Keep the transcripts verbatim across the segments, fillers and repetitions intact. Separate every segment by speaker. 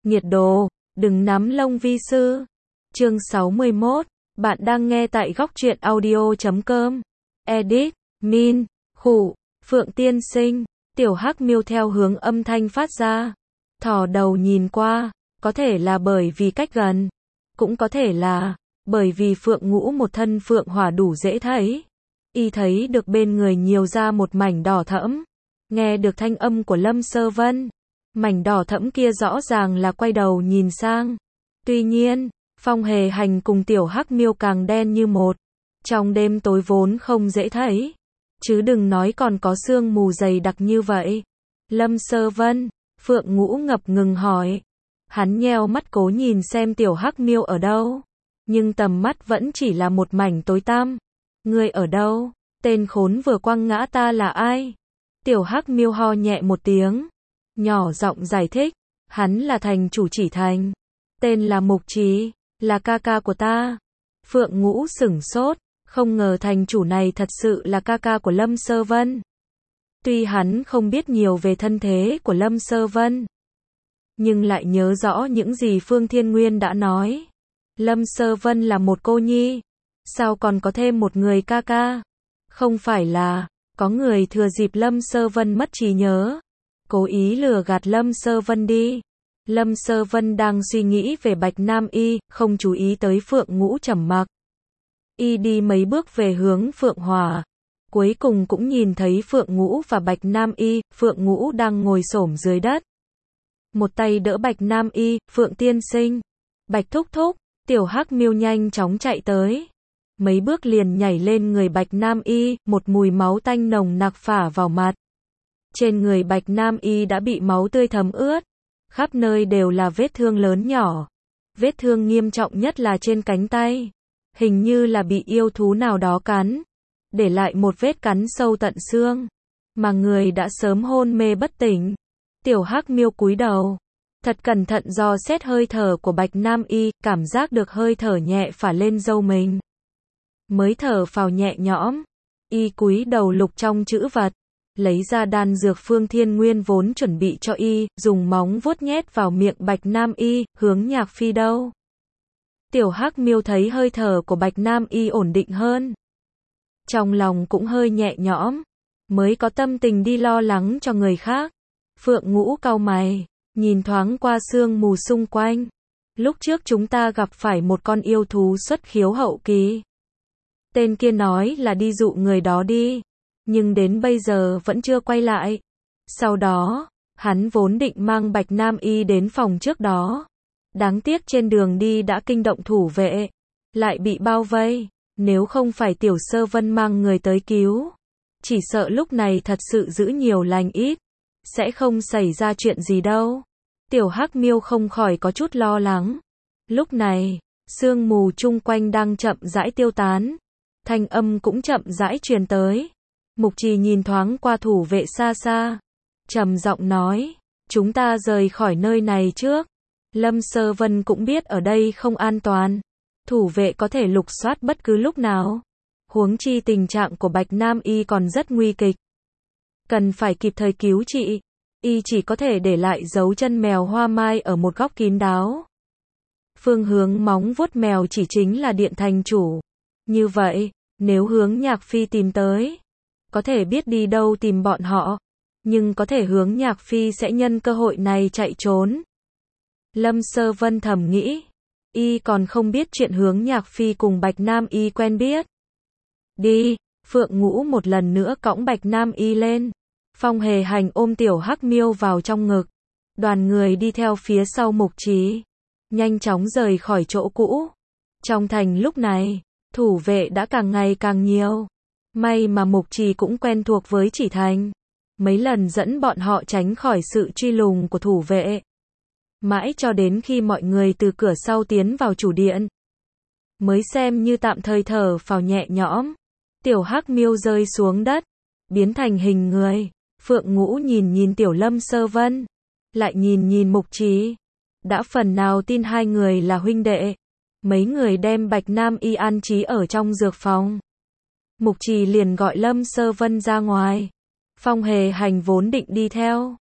Speaker 1: Nhiệt độ, đừng nắm lông vi sư. Chương sáu mươi mốt, bạn đang nghe tại góc truyện audio chấm com. Edit, Min, Khụ, Phượng Tiên Sinh, Tiểu Hắc Miêu theo hướng âm thanh phát ra. Thò đầu nhìn qua, có thể là bởi vì cách gần, cũng có thể là bởi vì Phượng Ngũ một thân phượng hỏa đủ dễ thấy. Y thấy được bên người nhiều ra một mảnh đỏ thẫm, nghe được thanh âm của Lâm Sơ Vân. Mảnh đỏ thẫm kia rõ ràng là quay đầu nhìn sang. Tuy nhiên, Phong Hề Hành cùng Tiểu Hắc Miêu càng đen như một. Trong đêm tối vốn không dễ thấy, chứ đừng nói còn có sương mù dày đặc như vậy. Lâm Sơ Vân, Phượng Ngũ ngập ngừng hỏi. Hắn nheo mắt cố nhìn xem Tiểu Hắc Miêu ở đâu, nhưng tầm mắt vẫn chỉ là một mảnh tối tăm. Ngươi ở đâu? Tên khốn vừa quăng ngã ta là ai? Tiểu Hắc Miêu ho nhẹ một tiếng, nhỏ giọng giải thích. Hắn là thành chủ Chỉ Thành, tên là Mục Trì, là ca ca của ta. Phượng Ngũ sửng sốt, không ngờ thành chủ này thật sự là ca ca của Lâm Sơ Vân. Tuy hắn không biết nhiều về thân thế của Lâm Sơ Vân, nhưng lại nhớ rõ những gì Phương Thiên Nguyên đã nói. Lâm Sơ Vân là một cô nhi, sao còn có thêm một người ca ca? Không phải là có người thừa dịp Lâm Sơ Vân mất trí nhớ, cố ý lừa gạt Lâm Sơ Vân đi. Lâm Sơ Vân đang suy nghĩ về Bạch Nam Y, không chú ý tới Phượng Ngũ trầm mặc. Y đi mấy bước về hướng Phượng Hỏa, cuối cùng cũng nhìn thấy Phượng Ngũ và Bạch Nam Y. Phượng Ngũ đang ngồi xổm dưới đất, một tay đỡ Bạch Nam Y. Phượng Tiên Sinh, Bạch Thúc Thúc. Tiểu Hắc Miêu nhanh chóng chạy tới, mấy bước liền nhảy lên người Bạch Nam Y, một mùi máu tanh nồng nặc phả vào mặt. Trên người Bạch Nam Y đã bị máu tươi thấm ướt, khắp nơi đều là vết thương lớn nhỏ. Vết thương nghiêm trọng nhất là trên cánh tay, hình như là bị yêu thú nào đó cắn, để lại một vết cắn sâu tận xương, mà người đã sớm hôn mê bất tỉnh. Tiểu Hắc Miêu cúi đầu, thật cẩn thận dò xét hơi thở của Bạch Nam Y, cảm giác được hơi thở nhẹ phả lên râu mình. Mới thở phào nhẹ nhõm, Y cúi đầu lục trong trữ vật, lấy ra đan dược Phương Thiên Nguyên vốn chuẩn bị cho Y, dùng móng vuốt nhét vào miệng Bạch Nam Y. Hướng Nhạc Phi đâu? Tiểu Hắc Miêu thấy hơi thở của Bạch Nam Y ổn định hơn, trong lòng cũng hơi nhẹ nhõm, mới có tâm tình đi lo lắng cho người khác. Phượng Ngũ cau mày, nhìn thoáng qua sương mù xung quanh. Lúc trước chúng ta gặp phải một con yêu thú xuất khiếu hậu kỳ. Tên kia nói là đi dụ người đó đi, nhưng đến bây giờ vẫn chưa quay lại. Sau đó, hắn vốn định mang Bạch Nam Y đến phòng trước đó. Đáng tiếc trên đường đi đã kinh động thủ vệ, lại bị bao vây. Nếu không phải Tiểu Sơ Vân mang người tới cứu, chỉ sợ lúc này thật sự giữ nhiều lành ít, sẽ không xảy ra chuyện gì đâu. Tiểu Hắc Miêu không khỏi có chút lo lắng. Lúc này, sương mù chung quanh đang chậm rãi tiêu tán, thanh âm cũng chậm rãi truyền tới. Mục Trì nhìn thoáng qua thủ vệ xa xa, trầm giọng nói, chúng ta rời khỏi nơi này trước. Lâm Sơ Vân cũng biết ở đây không an toàn, thủ vệ có thể lục soát bất cứ lúc nào. Huống chi tình trạng của Bạch Nam Y còn rất nguy kịch, cần phải kịp thời cứu trị. Y chỉ có thể để lại dấu chân mèo hoa mai ở một góc kín đáo. Phương hướng móng vuốt mèo chỉ chính là điện thành chủ. Như vậy, nếu Hướng Nhạc Phi tìm tới, có thể biết đi đâu tìm bọn họ, nhưng có thể Hướng Nhạc Phi sẽ nhân cơ hội này chạy trốn. Lâm Sơ Vân thầm nghĩ, Y còn không biết chuyện Hướng Nhạc Phi cùng Bạch Nam Y quen biết. Đi, Phượng Ngũ một lần nữa cõng Bạch Nam Y lên. Phong Hề Hành ôm Tiểu Hắc Miêu vào trong ngực, đoàn người đi theo phía sau Mục Trì, nhanh chóng rời khỏi chỗ cũ. Trong thành lúc này, thủ vệ đã càng ngày càng nhiều. May mà Mục Trì cũng quen thuộc với Chỉ Thành, mấy lần dẫn bọn họ tránh khỏi sự truy lùng của thủ vệ. Mãi cho đến khi mọi người từ cửa sau tiến vào chủ điện, mới xem như tạm thời thở phào nhẹ nhõm. Tiểu Hắc Miêu rơi xuống đất, biến thành hình người. Phượng Ngũ nhìn nhìn Tiểu Lâm Sơ Vân, lại nhìn nhìn Mục Trì, đã phần nào tin hai người là huynh đệ. Mấy người đem Bạch Nam Y an trí ở trong dược phòng. Mục Trì liền gọi Lâm Sơ Vân ra ngoài. Phong Hề Hành vốn định đi theo,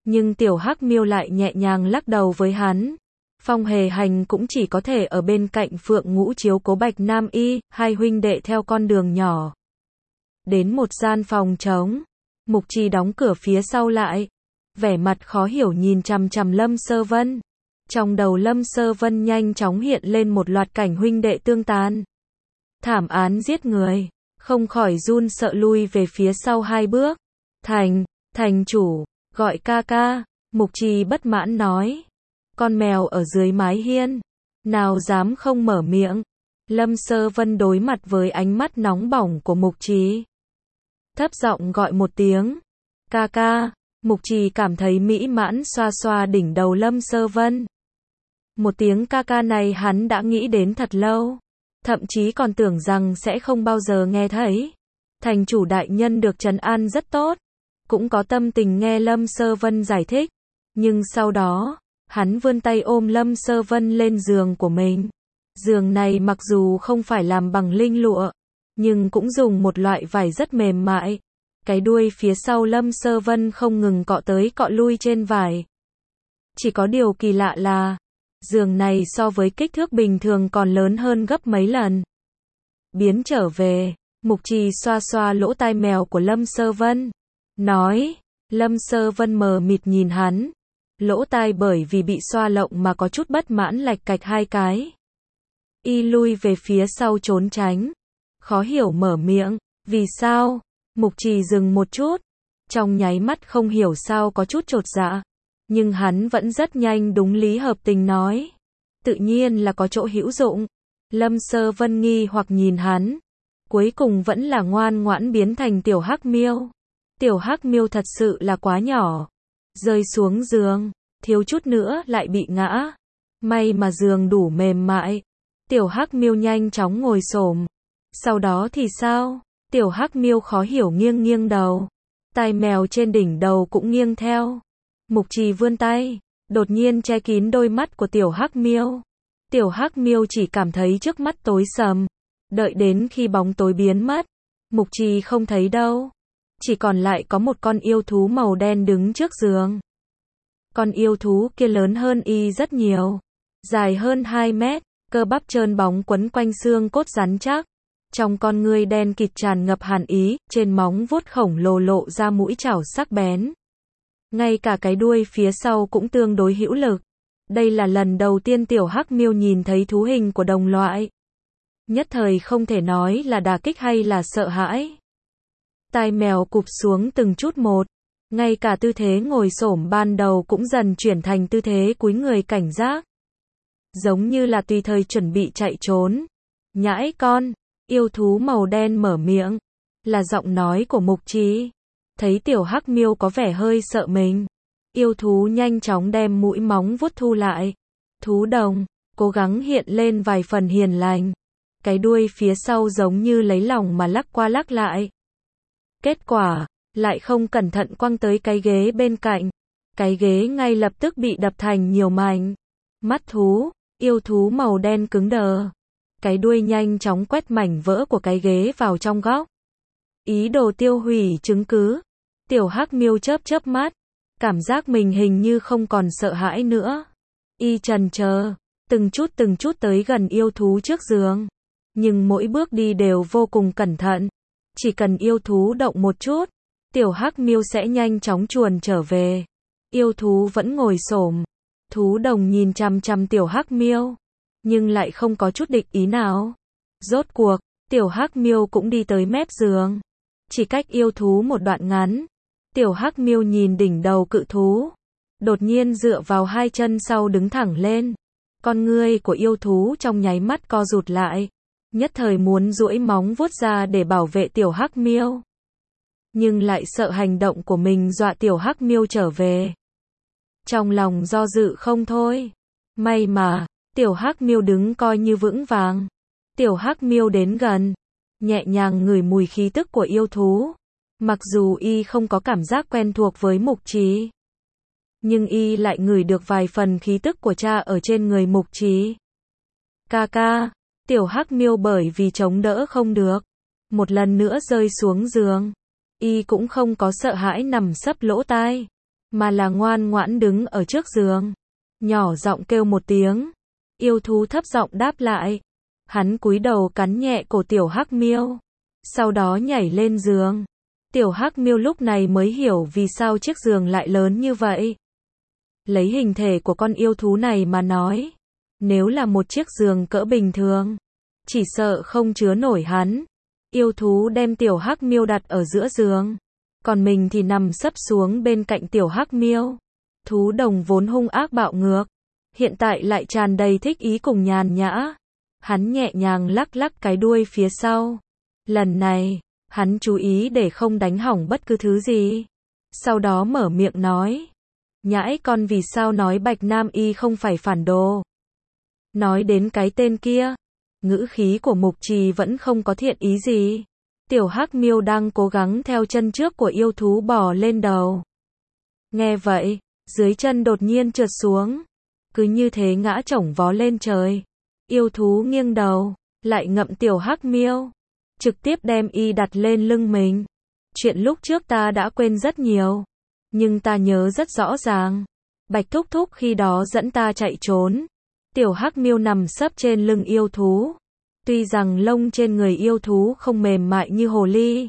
Speaker 1: Nhưng tiểu hắc miêu lại nhẹ nhàng lắc đầu với hắn. Phong Hề Hành cũng chỉ có thể ở bên cạnh Phượng Ngũ chiếu cố Bạch Nam Y, hai huynh đệ theo con đường nhỏ. Đến một gian phòng trống, Mục Trì đóng cửa phía sau lại, vẻ mặt khó hiểu nhìn chằm chằm Lâm Sơ Vân. Trong đầu Lâm Sơ Vân nhanh chóng hiện lên một loạt cảnh huynh đệ tương tàn. Thảm án giết người, không khỏi run sợ lui về phía sau hai bước. Thành, thành chủ, gọi ca ca, Mục Trì bất mãn nói. Con mèo ở dưới mái hiên, nào dám không mở miệng. Lâm Sơ Vân đối mặt với ánh mắt nóng bỏng của Mục Trì. Thấp giọng gọi một tiếng, ca ca, Mục Trì cảm thấy mỹ mãn xoa xoa đỉnh đầu Lâm Sơ Vân. Một tiếng ca ca này hắn đã nghĩ đến thật lâu, thậm chí còn tưởng rằng sẽ không bao giờ nghe thấy. Thành chủ đại nhân được trấn an rất tốt, cũng có tâm tình nghe Lâm Sơ Vân giải thích, nhưng sau đó, hắn vươn tay ôm Lâm Sơ Vân lên giường của mình. Giường này mặc dù không phải làm bằng linh lụa, nhưng cũng dùng một loại vải rất mềm mại. Cái đuôi phía sau Lâm Sơ Vân không ngừng cọ tới cọ lui trên vải. Chỉ có điều kỳ lạ là, giường này so với kích thước bình thường còn lớn hơn gấp mấy lần. Biến trở về, Mục Trì xoa xoa lỗ tai mèo của Lâm Sơ Vân, nói. Lâm Sơ Vân mờ mịt nhìn hắn, lỗ tai bởi vì bị xoa lộng mà có chút bất mãn lạch cạch hai cái. Y lui về phía sau trốn tránh, khó hiểu mở miệng, vì sao? Mục Trì dừng một chút, trong nháy mắt không hiểu sao có chút chột dạ, nhưng hắn vẫn rất nhanh đúng lý hợp tình nói. Tự nhiên là có chỗ hữu dụng. Lâm Sơ Vân nghi hoặc nhìn hắn, cuối cùng vẫn là ngoan ngoãn biến thành tiểu hắc miêu. Tiểu hắc miêu thật sự là quá nhỏ, rơi xuống giường, thiếu chút nữa lại bị ngã. May mà giường đủ mềm mại. Tiểu hắc miêu nhanh chóng ngồi xổm. Sau đó thì sao? Tiểu hắc miêu khó hiểu nghiêng nghiêng đầu. Tai mèo trên đỉnh đầu cũng nghiêng theo. Mục Trì vươn tay, đột nhiên che kín đôi mắt của tiểu hắc miêu. Tiểu hắc miêu chỉ cảm thấy trước mắt tối sầm. Đợi đến khi bóng tối biến mất, Mục Trì không thấy đâu. Chỉ còn lại có một con yêu thú màu đen đứng trước giường. Con yêu thú kia lớn hơn y rất nhiều, dài hơn hai mét, cơ bắp trơn bóng quấn quanh xương cốt rắn chắc. Trong con ngươi đen kịt tràn ngập hàn ý, trên móng vuốt khổng lồ lộ ra mũi chảo sắc bén. Ngay cả cái đuôi phía sau cũng tương đối hữu lực. Đây là lần đầu tiên tiểu hắc miêu nhìn thấy thú hình của đồng loại. Nhất thời không thể nói là đả kích hay là sợ hãi. Tai mèo cụp xuống từng chút một, ngay cả tư thế ngồi xổm ban đầu cũng dần chuyển thành tư thế cúi người cảnh giác. Giống như là tùy thời chuẩn bị chạy trốn. Nhãi con, yêu thú màu đen mở miệng, là giọng nói của Mục Trì. Thấy tiểu hắc miêu có vẻ hơi sợ mình, yêu thú nhanh chóng đem mũi móng vuốt thu lại. Thú đồng, cố gắng hiện lên vài phần hiền lành. Cái đuôi phía sau giống như lấy lòng mà lắc qua lắc lại. Kết quả, lại không cẩn thận quăng tới cái ghế bên cạnh. Cái ghế ngay lập tức bị đập thành nhiều mảnh. Mắt thú, yêu thú màu đen cứng đờ. Cái đuôi nhanh chóng quét mảnh vỡ của cái ghế vào trong góc. Ý đồ tiêu hủy chứng cứ. Tiểu hắc miêu chớp chớp mắt, cảm giác mình hình như không còn sợ hãi nữa. Y chần chờ, từng chút từng chút tới gần yêu thú trước giường. Nhưng mỗi bước đi đều vô cùng cẩn thận. Chỉ cần yêu thú động một chút, tiểu hắc miêu sẽ nhanh chóng chuồn trở về. Yêu thú vẫn ngồi xổm. Thú đồng nhìn chằm chằm tiểu hắc miêu, nhưng lại không có chút địch ý nào. Rốt cuộc, tiểu hắc miêu cũng đi tới mép giường. Chỉ cách yêu thú một đoạn ngắn. Tiểu hắc miêu nhìn đỉnh đầu cự thú, đột nhiên dựa vào hai chân sau đứng thẳng lên. Con ngươi của yêu thú trong nháy mắt co rụt lại, nhất thời muốn duỗi móng vuốt ra để bảo vệ tiểu hắc miêu, nhưng lại sợ hành động của mình dọa tiểu hắc miêu trở về. Trong lòng do dự không thôi. May mà, tiểu hắc miêu đứng coi như vững vàng. Tiểu hắc miêu đến gần, nhẹ nhàng ngửi mùi khí tức của yêu thú. Mặc dù y không có cảm giác quen thuộc với Mục Trì, nhưng y lại ngửi được vài phần khí tức của cha ở trên người Mục Trì. Ca ca, tiểu hắc miêu bởi vì chống đỡ không được, một lần nữa rơi xuống giường. Y cũng không có sợ hãi nằm sấp lỗ tai, mà là ngoan ngoãn đứng ở trước giường, nhỏ giọng kêu một tiếng. Yêu thú thấp giọng đáp lại. Hắn cúi đầu cắn nhẹ cổ tiểu hắc miêu, sau đó nhảy lên giường. Tiểu hắc miêu lúc này mới hiểu vì sao chiếc giường lại lớn như vậy. Lấy hình thể của con yêu thú này mà nói, nếu là một chiếc giường cỡ bình thường, chỉ sợ không chứa nổi hắn. Yêu thú đem tiểu hắc miêu đặt ở giữa giường, còn mình thì nằm sấp xuống bên cạnh tiểu hắc miêu. Thú đồng vốn hung ác bạo ngược, hiện tại lại tràn đầy thích ý cùng nhàn nhã. Hắn nhẹ nhàng lắc lắc cái đuôi phía sau. Lần này, hắn chú ý để không đánh hỏng bất cứ thứ gì. Sau đó mở miệng nói. Nhãi con vì sao nói Bạch Nam Y không phải phản đồ? Nói đến cái tên kia, ngữ khí của Mục Trì vẫn không có thiện ý gì. Tiểu hắc miêu đang cố gắng theo chân trước của yêu thú bò lên đầu. Nghe vậy, dưới chân đột nhiên trượt xuống. Cứ như thế ngã chổng vó lên trời. Yêu thú nghiêng đầu, lại ngậm tiểu hắc miêu, trực tiếp đem y đặt lên lưng mình. Chuyện lúc trước ta đã quên rất nhiều, nhưng ta nhớ rất rõ ràng. Bạch thúc thúc khi đó dẫn ta chạy trốn. Tiểu hắc miêu nằm sấp trên lưng yêu thú. Tuy rằng lông trên người yêu thú không mềm mại như hồ ly,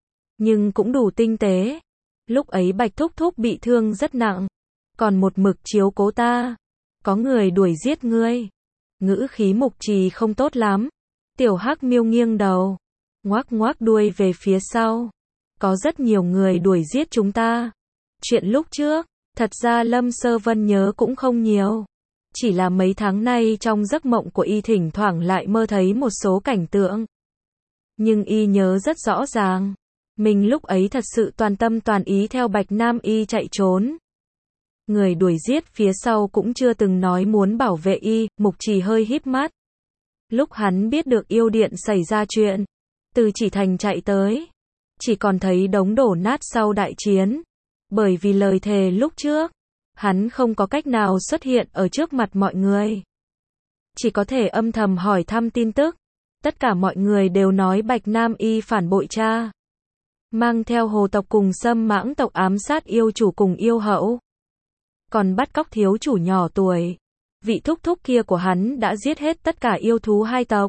Speaker 1: nhưng cũng đủ tinh tế. Lúc ấy Bạch thúc thúc bị thương rất nặng, còn một mực chiếu cố ta. Có người đuổi giết ngươi. Ngữ khí Mục Trì không tốt lắm. Tiểu hắc miêu nghiêng đầu, ngoác ngoác đuôi về phía sau. Có rất nhiều người đuổi giết chúng ta. Chuyện lúc trước, thật ra Lâm Sơ Vân nhớ cũng không nhiều. Chỉ là mấy tháng nay trong giấc mộng của y thỉnh thoảng lại mơ thấy một số cảnh tượng. Nhưng y nhớ rất rõ ràng. Mình lúc ấy thật sự toàn tâm toàn ý theo Bạch Nam Y chạy trốn. Người đuổi giết phía sau cũng chưa từng nói muốn bảo vệ y. Mục Trì hơi híp mắt. Lúc hắn biết được yêu điện xảy ra chuyện, từ Chỉ Thành chạy tới, chỉ còn thấy đống đổ nát sau đại chiến. Bởi vì lời thề lúc trước, hắn không có cách nào xuất hiện ở trước mặt mọi người. Chỉ có thể âm thầm hỏi thăm tin tức. Tất cả mọi người đều nói Bạch Nam Y phản bội cha, mang theo hồ tộc cùng Sâm Mãng tộc ám sát yêu chủ cùng yêu hậu, còn bắt cóc thiếu chủ nhỏ tuổi. Vị thúc thúc kia của hắn đã giết hết tất cả yêu thú hai tộc.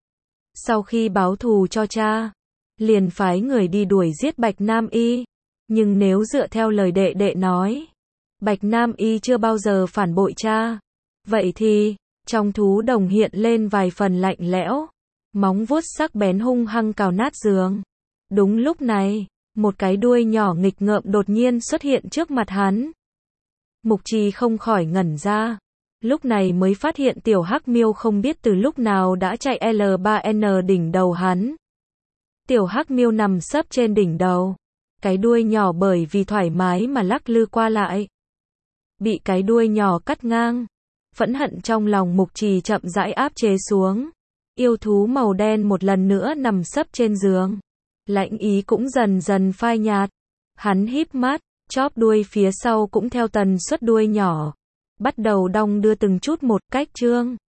Speaker 1: Sau khi báo thù cho cha, liền phái người đi đuổi giết Bạch Nam Y. Nhưng nếu dựa theo lời đệ đệ nói, Bạch Nam Y chưa bao giờ phản bội cha. Vậy thì, trong thú đồng hiện lên vài phần lạnh lẽo, móng vuốt sắc bén hung hăng cào nát giường. Đúng lúc này, một cái đuôi nhỏ nghịch ngợm đột nhiên xuất hiện trước mặt hắn. Mục Trì không khỏi ngẩn ra. Lúc này mới phát hiện tiểu hắc miêu không biết từ lúc nào đã chạy L ba N đỉnh đầu hắn. Tiểu hắc miêu nằm sấp trên đỉnh đầu. Cái đuôi nhỏ bởi vì thoải mái mà lắc lư qua lại. Bị cái đuôi nhỏ cắt ngang. Phẫn hận trong lòng Mục Trì chậm rãi áp chế xuống. Yêu thú màu đen một lần nữa nằm sấp trên giường. Lãnh ý cũng dần dần phai nhạt. Hắn híp mắt, chóp đuôi phía sau cũng theo tần suất đuôi nhỏ. Bắt đầu đong đưa từng chút một cách trương.